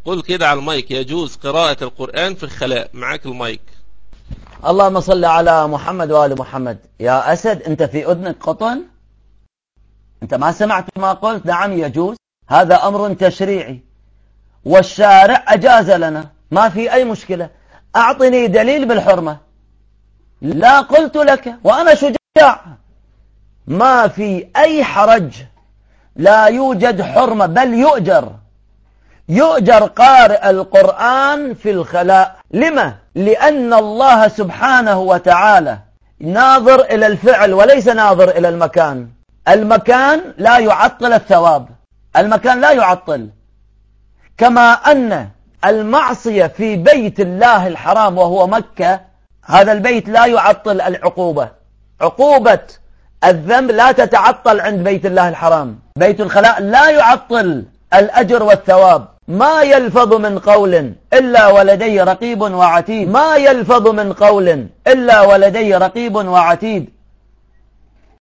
قل كده على المايك: يجوز قراءة القرآن في الخلاء. معاك المايك. اللهم صل على محمد وآل محمد. يا أسد، أنت في أذنك قطن؟ أنت ما سمعت ما قلت؟ نعم يجوز، هذا أمر تشريعي والشارع أجاز لنا، ما في أي مشكلة. أعطني دليل بالحرمة. لا، قلت لك وأنا شجاع، ما في أي حرج، لا يوجد حرمة، بل يؤجر قارئ القرآن في الخلاء. لما؟ لأن الله سبحانه وتعالى ناظر إلى الفعل وليس ناظر إلى المكان. المكان لا يعطل الثواب، المكان لا يعطل. كما أن المعصية في بيت الله الحرام وهو مكة، هذا البيت لا يعطل العقوبة. عقوبة الذنب لا تتعطل عند بيت الله الحرام. بيت الخلاء لا يعطل الأجر والثواب. ما يلفظ من قول إلا ولدي رقيب وعتيد، ما يلفظ من قول إلا ولدي رقيب وعتيد.